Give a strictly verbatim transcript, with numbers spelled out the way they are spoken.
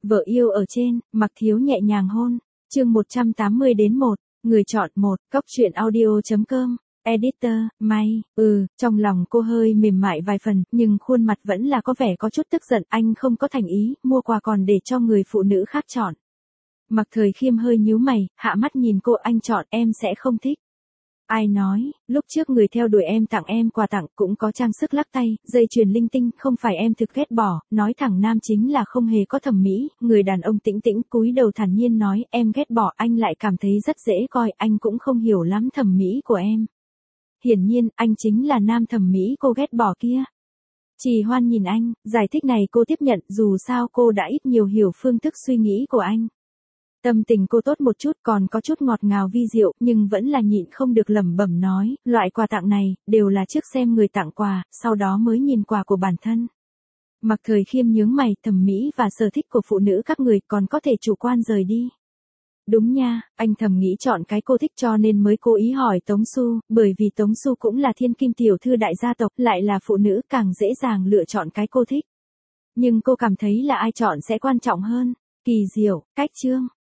Vợ yêu ở trên, Mặc Thiếu nhẹ nhàng hôn. Chương một trăm tám mươi đến một, người chọn một, cóc truyện audio chấm com. Editor, May, ừ, trong lòng cô hơi mềm mại vài phần, nhưng khuôn mặt vẫn là có vẻ có chút tức giận, anh không có thành ý, mua quà còn để cho người phụ nữ khác chọn. Mặc Thời Khiêm hơi nhíu mày, hạ mắt nhìn cô, anh chọn em sẽ không thích. Ai nói, lúc trước người theo đuổi em tặng em quà tặng cũng có trang sức lắc tay, dây chuyền linh tinh, không phải em thực ghét bỏ, nói thẳng nam chính là không hề có thẩm mỹ, người đàn ông tĩnh tĩnh cúi đầu thản nhiên nói em ghét bỏ, anh lại cảm thấy rất dễ coi, anh cũng không hiểu lắm thẩm mỹ của em. Hiển nhiên, anh chính là nam thẩm mỹ cô ghét bỏ kia. Trì Hoan nhìn anh, giải thích này cô tiếp nhận, dù sao cô đã ít nhiều hiểu phương thức suy nghĩ của anh. Tâm tình cô tốt một chút, còn có chút ngọt ngào vi diệu, nhưng vẫn là nhịn không được lẩm bẩm nói, loại quà tặng này, đều là trước xem người tặng quà, sau đó mới nhìn quà của bản thân. Mặc Thời Khiêm nhướng mày, thẩm mỹ và sở thích của phụ nữ các người còn có thể chủ quan rời đi. Đúng nha, anh thầm nghĩ chọn cái cô thích cho nên mới cố ý hỏi Tống Xu, bởi vì Tống Xu cũng là thiên kim tiểu thư đại gia tộc, lại là phụ nữ càng dễ dàng lựa chọn cái cô thích. Nhưng cô cảm thấy là ai chọn sẽ quan trọng hơn. Kỳ diệu, cách chương.